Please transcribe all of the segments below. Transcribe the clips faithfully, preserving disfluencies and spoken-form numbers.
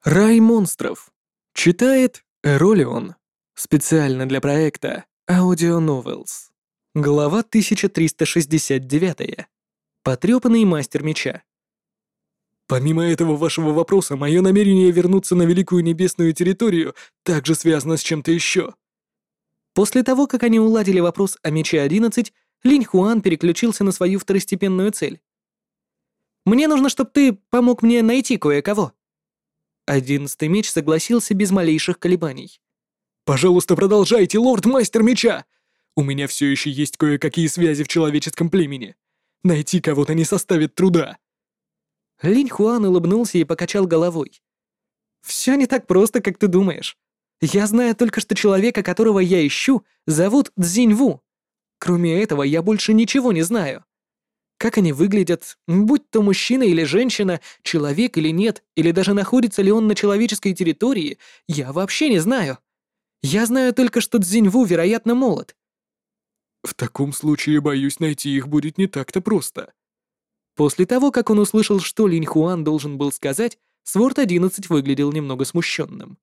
Рай монстров. Читает Эролион. Специально для проекта Audio Novels. Глава тысяча триста шестьдесят девять. Потрёпанный мастер меча. Помимо этого вашего вопроса, мое намерение вернуться на Великую Небесную территорию также связано с чем-то еще. После того, как они уладили вопрос о мече одиннадцать, Линь Хуан переключился на свою второстепенную цель. «Мне нужно, чтобы ты помог мне найти кое-кого». Одиннадцатый меч согласился без малейших колебаний. «Пожалуйста, продолжайте, лорд-мастер меча! У меня все еще есть кое-какие связи в человеческом племени. Найти кого-то не составит труда». Линь Хуан улыбнулся и покачал головой. «Все не так просто, как ты думаешь. Я знаю только, что человека, которого я ищу, зовут Цзиньву. Кроме этого, я больше ничего не знаю. Как они выглядят, будь то мужчина или женщина, человек или нет, или даже находится ли он на человеческой территории, я вообще не знаю. Я знаю только, что Цзиньву, вероятно, молод». «В таком случае, боюсь, найти их будет не так-то просто». После того, как он услышал, что Линь Хуан должен был сказать, Сворд одиннадцать выглядел немного смущенным.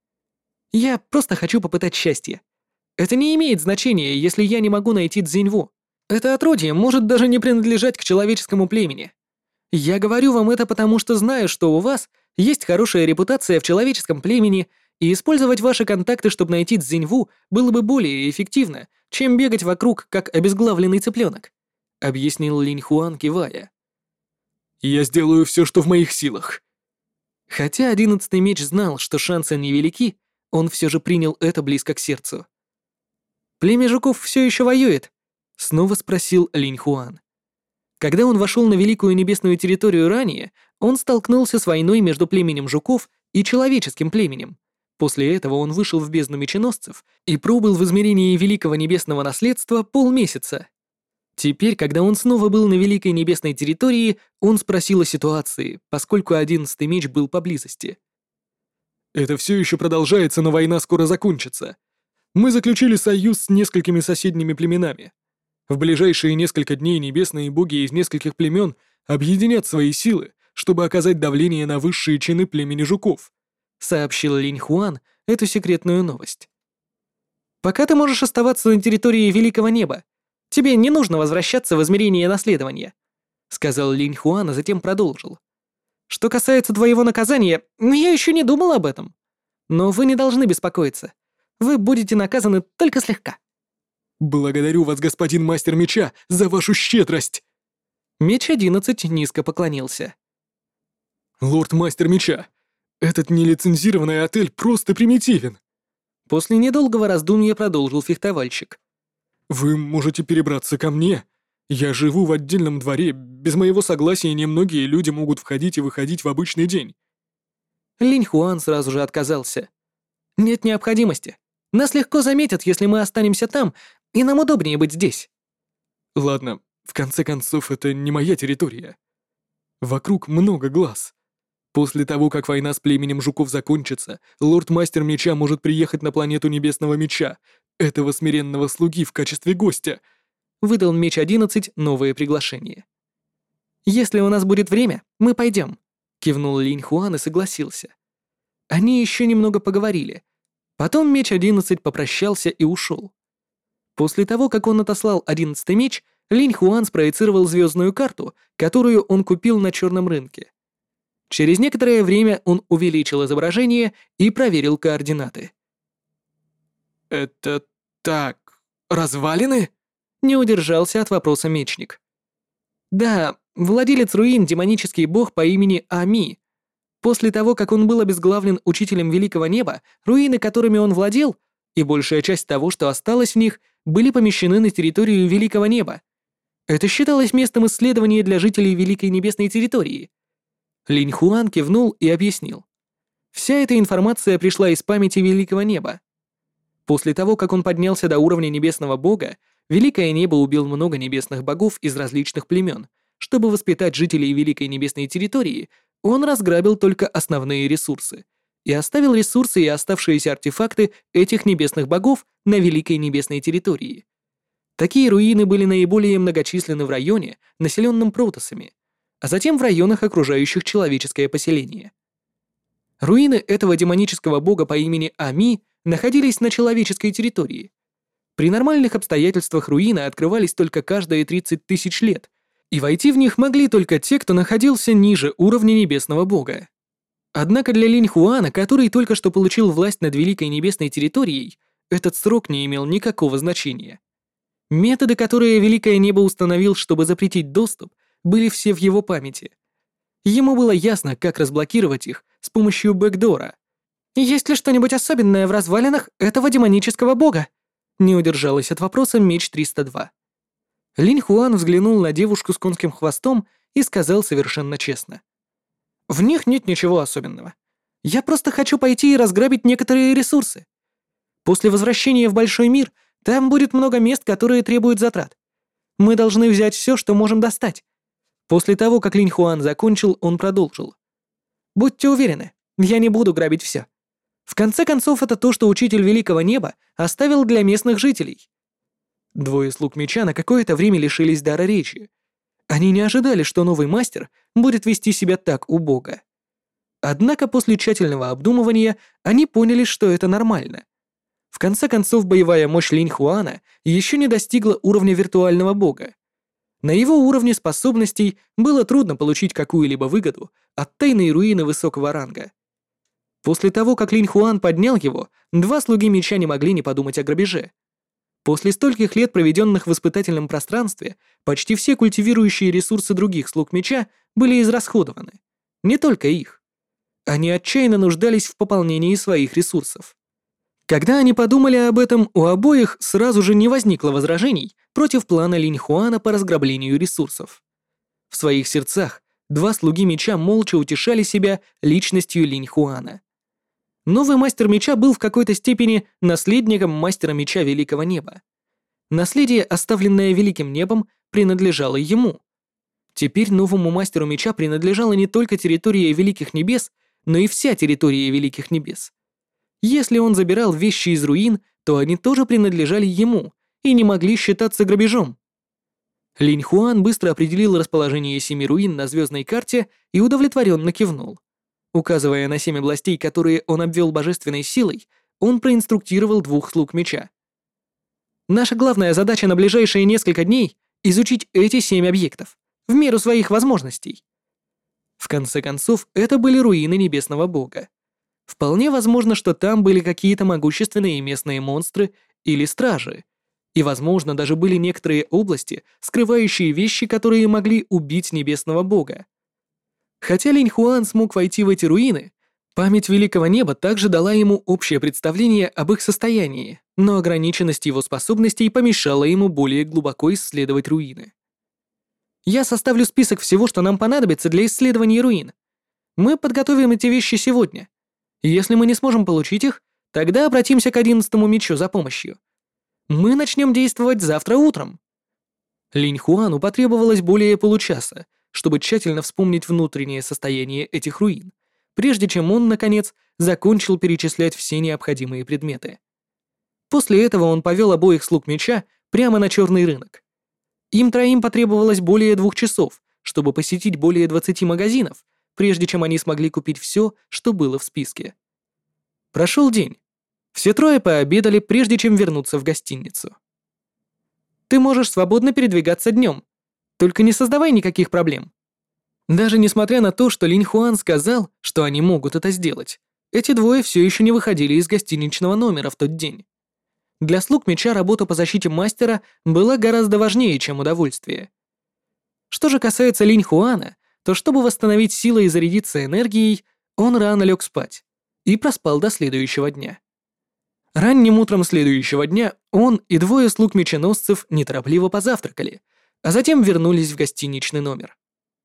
«Я просто хочу попытать счастье. Это не имеет значения, если я не могу найти Цзиньву. Это отродье может даже не принадлежать к человеческому племени. Я говорю вам это потому, что знаю, что у вас есть хорошая репутация в человеческом племени, и использовать ваши контакты, чтобы найти Цзиньву, было бы более эффективно, чем бегать вокруг, как обезглавленный цыпленок», — объяснил Линь Хуан, кивая. «Я сделаю все, что в моих силах». Хотя одиннадцатый меч знал, что шансы невелики, он все же принял это близко к сердцу. «Племя жуков все еще воюет?» — снова спросил Линь Хуан. Когда он вошел на Великую Небесную территорию ранее, он столкнулся с войной между племенем жуков и человеческим племенем. После этого он вышел в бездну меченосцев и пробыл в измерении Великого Небесного Наследства полмесяца. Теперь, когда он снова был на Великой Небесной территории, он спросил о ситуации, поскольку одиннадцатый меч был поблизости. «Это все еще продолжается, но война скоро закончится. Мы заключили союз с несколькими соседними племенами. В ближайшие несколько дней небесные боги из нескольких племен объединят свои силы, чтобы оказать давление на высшие чины племени жуков», — сообщил Линь Хуан эту секретную новость. «Пока ты можешь оставаться на территории Великого Неба. Тебе не нужно возвращаться в измерение наследования», — сказал Линь Хуан, а затем продолжил. «Что касается твоего наказания, я еще не думал об этом. Но вы не должны беспокоиться. Вы будете наказаны только слегка». «Благодарю вас, господин мастер меча, за вашу щедрость!» Меч одиннадцать низко поклонился. «Лорд-мастер меча, этот нелицензированный отель просто примитивен!» После недолгого раздумья продолжил фехтовальщик. «Вы можете перебраться ко мне. Я живу в отдельном дворе, без моего согласия немногие люди могут входить и выходить в обычный день». Линь Хуан сразу же отказался. «Нет необходимости. Нас легко заметят, если мы останемся там, и нам удобнее быть здесь». «Ладно, в конце концов, это не моя территория. Вокруг много глаз. После того, как война с племенем жуков закончится, лорд-мастер меча может приехать на планету Небесного Меча, этого смиренного слуги в качестве гостя», — выдал меч одиннадцать новое приглашение. «Если у нас будет время, мы пойдем», — кивнул Линь Хуан и согласился. Они еще немного поговорили. Потом меч одиннадцать попрощался и ушел. После того, как он отослал одиннадцатый меч, Линь Хуан спроецировал звездную карту, которую он купил на черном рынке. Через некоторое время он увеличил изображение и проверил координаты. «Это так, развалины?» — не удержался от вопроса мечник. «Да, владелец руин — демонический бог по имени Ами. После того, как он был обезглавлен учителем Великого Неба, руины, которыми он владел, и большая часть того, что осталось в них, были помещены на территорию Великого Неба. Это считалось местом исследования для жителей Великой Небесной территории». Линь Хуан кивнул и объяснил. Вся эта информация пришла из памяти Великого Неба. После того, как он поднялся до уровня Небесного Бога, Великое Небо убил много небесных богов из различных племен. Чтобы воспитать жителей Великой Небесной территории, он разграбил только основные ресурсы и оставил ресурсы и оставшиеся артефакты этих небесных богов на Великой Небесной территории. Такие руины были наиболее многочисленны в районе, населенном протоссами, а затем в районах, окружающих человеческое поселение. Руины этого демонического бога по имени Ами находились на человеческой территории. При нормальных обстоятельствах руины открывались только каждые тридцать тысяч лет, и войти в них могли только те, кто находился ниже уровня небесного бога. Однако для Линь Хуана, который только что получил власть над великой небесной территорией, этот срок не имел никакого значения. Методы, которые Великое Небо установил, чтобы запретить доступ, были все в его памяти. Ему было ясно, как разблокировать их с помощью бэкдора. «Есть ли что-нибудь особенное в развалинах этого демонического бога?» Не удержалась от вопроса Меч триста два. Линь Хуан взглянул на девушку с конским хвостом и сказал совершенно честно. «В них нет ничего особенного. Я просто хочу пойти и разграбить некоторые ресурсы. После возвращения в Большой мир там будет много мест, которые требуют затрат. Мы должны взять все, что можем достать». После того, как Линь Хуан закончил, он продолжил. «Будьте уверены, я не буду грабить все. В конце концов, это то, что Учитель Великого Неба оставил для местных жителей». Двое слуг меча на какое-то время лишились дара речи. Они не ожидали, что новый мастер будет вести себя так убого. Однако после тщательного обдумывания они поняли, что это нормально. В конце концов, боевая мощь Линь Хуана еще не достигла уровня виртуального бога. На его уровне способностей было трудно получить какую-либо выгоду от тайной руины высокого ранга. После того, как Линь Хуан поднял его, два слуги меча не могли не подумать о грабеже. После стольких лет, проведенных в испытательном пространстве, почти все культивирующие ресурсы других слуг меча были израсходованы. Не только их. Они отчаянно нуждались в пополнении своих ресурсов. Когда они подумали об этом, у обоих сразу же не возникло возражений против плана Линь Хуана по разграблению ресурсов. В своих сердцах два слуги меча молча утешали себя личностью Линь Хуана. Новый мастер меча был в какой-то степени наследником мастера меча Великого Неба. Наследие, оставленное Великим Небом, принадлежало ему. Теперь новому мастеру меча принадлежала не только территория Великих Небес, но и вся территория Великих Небес. Если он забирал вещи из руин, то они тоже принадлежали ему и не могли считаться грабежом. Линь Хуан быстро определил расположение семи руин на звездной карте и удовлетворенно кивнул. Указывая на семь областей, которые он обвел божественной силой, он проинструктировал двух слуг меча. «Наша главная задача на ближайшие несколько дней — изучить эти семь объектов, в меру своих возможностей». В конце концов, это были руины Небесного Бога. Вполне возможно, что там были какие-то могущественные местные монстры или стражи, и, возможно, даже были некоторые области, скрывающие вещи, которые могли убить Небесного Бога. Хотя Линь Хуан смог войти в эти руины, память Великого Неба также дала ему общее представление об их состоянии, но ограниченность его способностей помешала ему более глубоко исследовать руины. «Я составлю список всего, что нам понадобится для исследования руин. Мы подготовим эти вещи сегодня. Если мы не сможем получить их, тогда обратимся к одиннадцатому мечу за помощью. Мы начнем действовать завтра утром». Линь Хуану потребовалось более получаса, чтобы тщательно вспомнить внутреннее состояние этих руин, прежде чем он, наконец, закончил перечислять все необходимые предметы. После этого он повел обоих слуг меча прямо на черный рынок. Им троим потребовалось более двух часов, чтобы посетить более двадцати магазинов, прежде чем они смогли купить все, что было в списке. Прошел день. Все трое пообедали, прежде чем вернуться в гостиницу. «Ты можешь свободно передвигаться днем. Только не создавай никаких проблем». Даже несмотря на то, что Линь Хуан сказал, что они могут это сделать, эти двое все еще не выходили из гостиничного номера в тот день. Для слуг меча работа по защите мастера была гораздо важнее, чем удовольствие. Что же касается Линь Хуана, то чтобы восстановить силы и зарядиться энергией, он рано лег спать и проспал до следующего дня. Ранним утром следующего дня он и двое слуг меченосцев неторопливо позавтракали, а затем вернулись в гостиничный номер.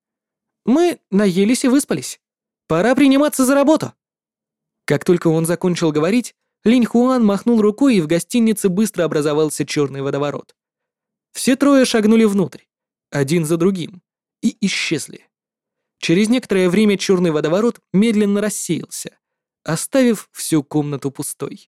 «Мы наелись и выспались. Пора приниматься за работу». Как только он закончил говорить, Линь Хуан махнул рукой, и в гостинице быстро образовался черный водоворот. Все трое шагнули внутрь, один за другим, и исчезли. Через некоторое время черный водоворот медленно рассеялся, оставив всю комнату пустой.